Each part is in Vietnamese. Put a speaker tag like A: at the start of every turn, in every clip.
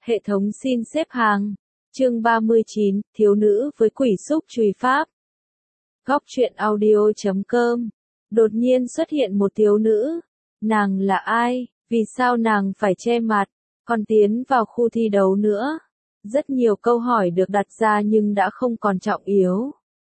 A: Hệ thống xin xếp hàng. Chương 39, thiếu nữ với quỷ xúc chùy pháp. Góc truyện audio.com. Đột nhiên xuất hiện một thiếu nữ. Nàng là ai? Vì sao nàng phải che mặt, còn tiến vào khu thi đấu nữa? Rất nhiều câu hỏi được đặt ra nhưng đã không còn trọng yếu.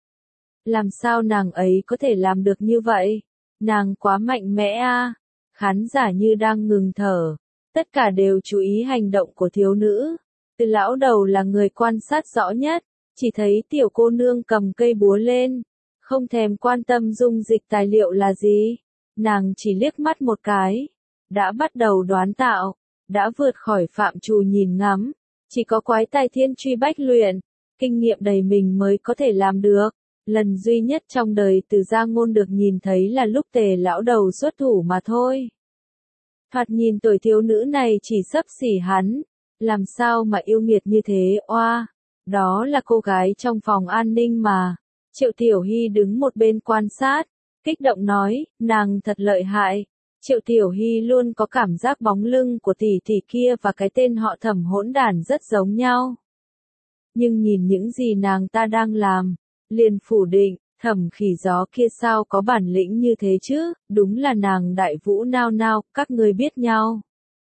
A: Làm sao nàng ấy có thể làm được như vậy? Nàng quá mạnh mẽ à? Khán giả như đang ngừng thở. Tất cả đều chú ý hành động của thiếu nữ. Từ lão đầu là người quan sát rõ nhất, chỉ thấy tiểu cô nương cầm cây búa lên, không thèm quan tâm dung dịch tài liệu là gì. Nàng chỉ liếc mắt một cái, đã bắt đầu đoán tạo, đã vượt khỏi phạm trù nhìn ngắm. Chỉ có quái tài thiên truy bách luyện, kinh nghiệm đầy mình mới có thể làm được. Lần duy nhất trong đời Từ Gia Ngôn được nhìn thấy là lúc Tề lão đầu xuất thủ mà thôi. Thoạt nhìn tuổi thiếu nữ này chỉ xấp xỉ hắn, làm sao mà yêu nghiệt như thế oa, đó là cô gái trong phòng an ninh mà. Triệu Tiểu Hy đứng một bên quan sát, kích động nói, nàng thật lợi hại. Triệu Tiểu Hy luôn có cảm giác bóng lưng của tỷ tỷ kia và cái tên họ Thẩm hỗn đản rất giống nhau. Nhưng nhìn những gì nàng ta đang làm, liền phủ định, Thẩm khỉ gió kia sao có bản lĩnh như thế chứ, đúng là nàng Đại Vũ Nao Nao, các ngươi biết nhau.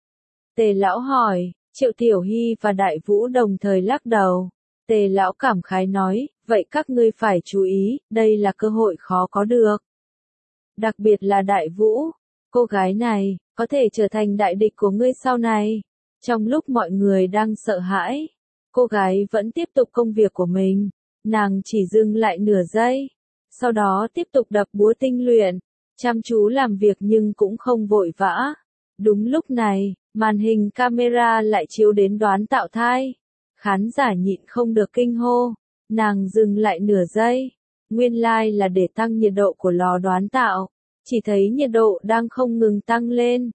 A: Tề lão hỏi, Triệu Tiểu Hy và Đại Vũ đồng thời lắc đầu. Tề lão cảm khái nói, vậy các ngươi phải chú ý, đây là cơ hội khó có được. Đặc biệt là Đại Vũ, cô gái này, có thể trở thành đại địch của ngươi sau này. Trong lúc mọi người đang sợ hãi, cô gái vẫn tiếp tục công việc của mình. Nàng chỉ dừng lại nửa giây, sau đó tiếp tục đập búa tinh luyện, chăm chú làm việc nhưng cũng không vội vã. Đúng lúc này, màn hình camera lại chiếu đến đoán tạo thai. Khán giả nhịn không được kinh hô, nàng dừng lại nửa giây. Nguyên lai là để tăng nhiệt độ của lò đoán tạo. Chỉ thấy nhiệt độ đang không ngừng tăng lên.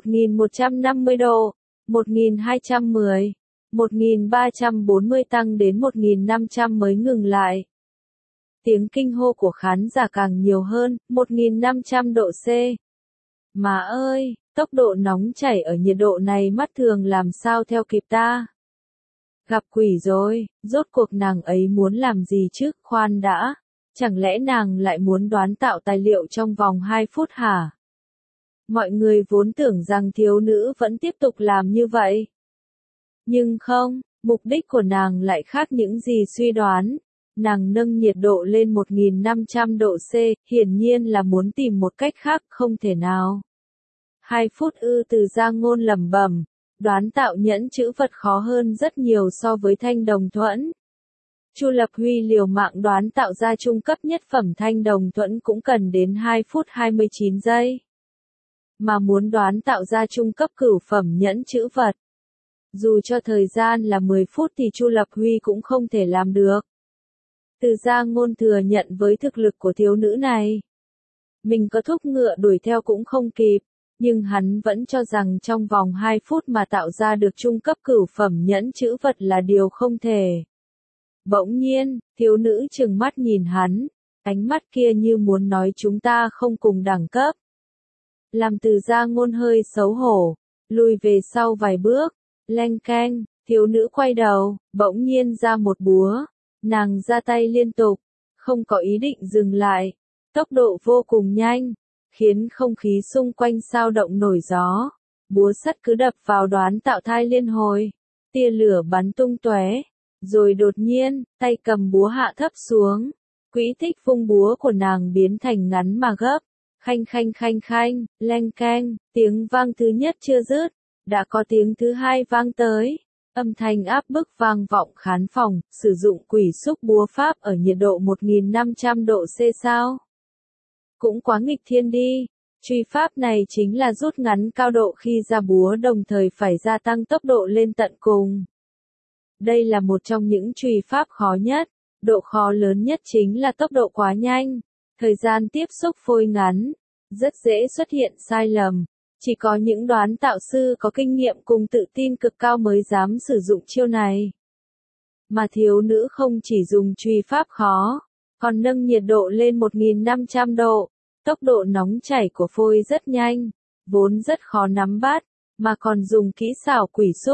A: 1150 độ, 1210, 1340 tăng đến 1500 mới ngừng lại. Tiếng kinh hô của khán giả càng nhiều hơn, 1500 độ C. Má ơi, tốc độ nóng chảy ở nhiệt độ này mắt thường làm sao theo kịp ta? Gặp quỷ rồi, rốt cuộc nàng ấy muốn làm gì chứ, khoan đã, chẳng lẽ nàng lại muốn đoán tạo tài liệu trong vòng 2 phút hả? Mọi người vốn tưởng rằng thiếu nữ vẫn tiếp tục làm như vậy. Nhưng không, mục đích của nàng lại khác những gì suy đoán. Nàng nâng nhiệt độ lên 1500 độ C, hiển nhiên là muốn tìm một cách khác, không thể nào. 2 phút ư? Từ Gia Ngôn lẩm bẩm, đoán tạo nhẫn chữ vật khó hơn rất nhiều so với thanh đồng thuẫn. Chu Lập Huy liều mạng đoán tạo ra trung cấp nhất phẩm thanh đồng thuẫn cũng cần đến 2 phút 29 giây. Mà muốn đoán tạo ra trung cấp cửu phẩm nhẫn chữ vật, dù cho thời gian là 10 phút thì Chu Lập Huy cũng không thể làm được. Từ Gia Ngôn thừa nhận với thực lực của thiếu nữ này, mình có thúc ngựa đuổi theo cũng không kịp, nhưng hắn vẫn cho rằng trong vòng 2 phút mà tạo ra được trung cấp cửu phẩm nhẫn chữ vật là điều không thể. Bỗng nhiên, thiếu nữ trừng mắt nhìn hắn, ánh mắt kia như muốn nói chúng ta không cùng đẳng cấp. Làm Từ Gia Ngôn hơi xấu hổ, lùi về sau vài bước, leng keng, thiếu nữ quay đầu, bỗng nhiên ra một búa. Nàng ra tay liên tục, không có ý định dừng lại, tốc độ vô cùng nhanh, khiến không khí xung quanh xao động nổi gió. Búa sắt cứ đập vào đoán tạo thai liên hồi, tia lửa bắn tung tóe, rồi đột nhiên, tay cầm búa hạ thấp xuống, quỹ tích vung búa của nàng biến thành ngắn mà gấp, khanh khanh khanh khanh, leng keng, tiếng vang thứ nhất chưa dứt, đã có tiếng thứ hai vang tới. Âm thanh áp bức vang vọng khán phòng, sử dụng quỷ xúc búa pháp ở nhiệt độ 1500 độ C sao? Cũng quá nghịch thiên đi. Truy pháp này chính là rút ngắn cao độ khi ra búa đồng thời phải gia tăng tốc độ lên tận cùng. Đây là một trong những truy pháp khó nhất. Độ khó lớn nhất chính là tốc độ quá nhanh. Thời gian tiếp xúc phôi ngắn. Rất dễ xuất hiện sai lầm. Chỉ có những đoán tạo sư có kinh nghiệm cùng tự tin cực cao mới dám sử dụng chiêu này. Mà thiếu nữ không chỉ dùng truy pháp khó, còn nâng nhiệt độ lên 1500 độ. Tốc độ nóng chảy của phôi rất nhanh, vốn rất khó nắm bắt, mà còn dùng kỹ xảo quỷ xúc.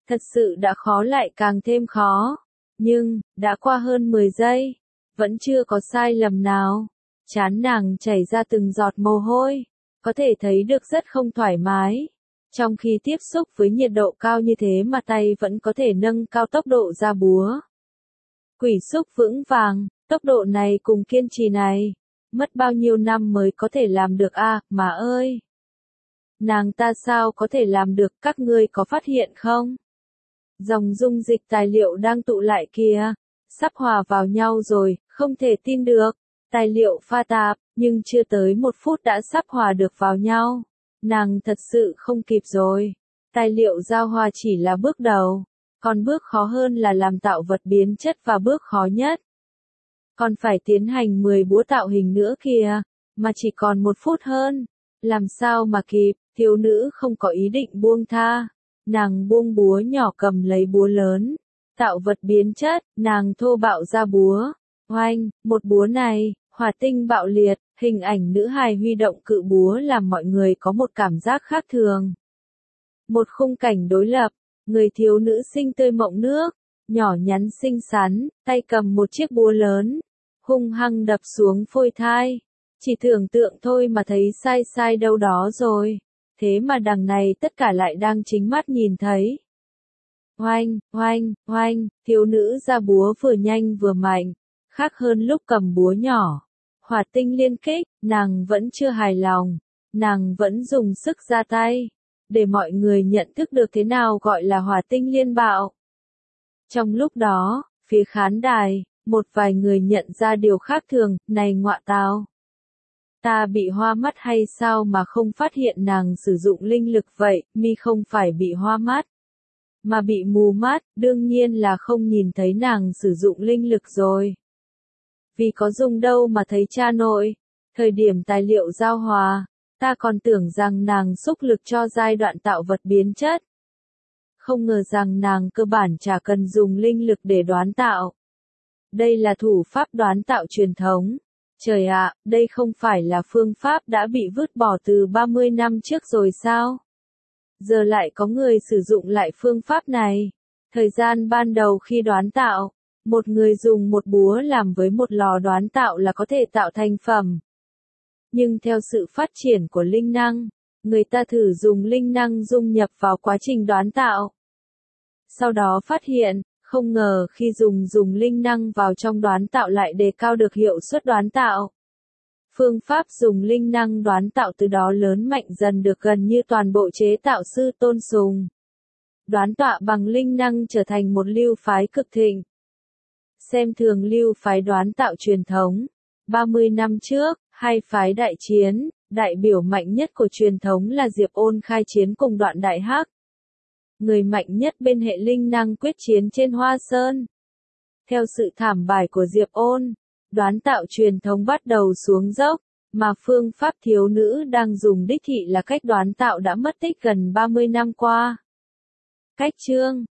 A: Thật sự đã khó lại càng thêm khó. Nhưng, đã qua hơn 10 giây, vẫn chưa có sai lầm nào. Trán nàng chảy ra từng giọt mồ hôi, có thể thấy được rất không thoải mái. Trong khi tiếp xúc với nhiệt độ cao như thế mà tay vẫn có thể nâng cao tốc độ ra búa. Quỷ xúc vững vàng, tốc độ này cùng kiên trì này, mất bao nhiêu năm mới có thể làm được a, mà ơi. Nàng ta sao có thể làm được, các ngươi có phát hiện không? Dòng dung dịch tài liệu đang tụ lại kìa, sắp hòa vào nhau rồi, không thể tin được. Tài liệu pha tạp, nhưng chưa tới 1 phút đã sắp hòa được vào nhau. Nàng thật sự không kịp rồi. Tài liệu giao hòa chỉ là bước đầu, còn bước khó hơn là làm tạo vật biến chất và bước khó nhất. Còn phải tiến hành 10 búa tạo hình nữa kìa, mà chỉ còn 1 phút hơn. Làm sao mà kịp, thiếu nữ không có ý định buông tha. Nàng buông búa nhỏ cầm lấy búa lớn. Tạo vật biến chất, nàng thô bạo ra búa. Oanh, một búa này, hỏa tinh bạo liệt, hình ảnh nữ hài huy động cự búa làm mọi người có một cảm giác khác thường. Một khung cảnh đối lập, người thiếu nữ xinh tươi mộng nước, nhỏ nhắn xinh xắn, tay cầm một chiếc búa lớn, hung hăng đập xuống phôi thai. Chỉ tưởng tượng thôi mà thấy sai đâu đó rồi. Thế mà đằng này tất cả lại đang chính mắt nhìn thấy. Oanh, oanh, oanh, thiếu nữ ra búa vừa nhanh vừa mạnh, khác hơn lúc cầm búa nhỏ. Hỏa tinh liên kích, nàng vẫn chưa hài lòng, nàng vẫn dùng sức ra tay, để mọi người nhận thức được thế nào gọi là hỏa tinh liên bạo. Trong lúc đó, phía khán đài, một vài người nhận ra điều khác thường, này ngọa tào. Ta bị hoa mắt hay sao mà không phát hiện nàng sử dụng linh lực vậy, mi không phải bị hoa mắt, mà bị mù mắt, đương nhiên là không nhìn thấy nàng sử dụng linh lực rồi. Vì có dùng đâu mà thấy cha nội, thời điểm tài liệu giao hòa, ta còn tưởng rằng nàng xúc lực cho giai đoạn tạo vật biến chất. Không ngờ rằng nàng cơ bản chả cần dùng linh lực để đoán tạo. Đây là thủ pháp đoán tạo truyền thống. Trời ạ, đây không phải là phương pháp đã bị vứt bỏ từ 30 năm trước rồi sao? Giờ lại có người sử dụng lại phương pháp này. Thời gian ban đầu khi đoán tạo, một người dùng một búa làm với một lò đoán tạo là có thể tạo thành phẩm. Nhưng theo sự phát triển của linh năng, người ta thử dùng linh năng dung nhập vào quá trình đoán tạo. Sau đó phát hiện, không ngờ khi dùng linh năng vào trong đoán tạo lại đề cao được hiệu suất đoán tạo. Phương pháp dùng linh năng đoán tạo từ đó lớn mạnh dần được gần như toàn bộ chế tạo sư tôn sùng. Đoán tọa bằng linh năng trở thành một lưu phái cực thịnh. Xem thường lưu phái đoán tạo truyền thống. 30 năm trước, hai phái đại chiến, đại biểu mạnh nhất của truyền thống là Diệp Ôn khai chiến cùng Đoạn Đại Hắc. Người mạnh nhất bên hệ linh năng quyết chiến trên Hoa Sơn. Theo sự thảm bại của Diệp Ôn, đoán tạo truyền thống bắt đầu xuống dốc, mà phương pháp thiếu nữ đang dùng đích thị là cách đoán tạo đã mất tích gần 30 năm qua. Cách chương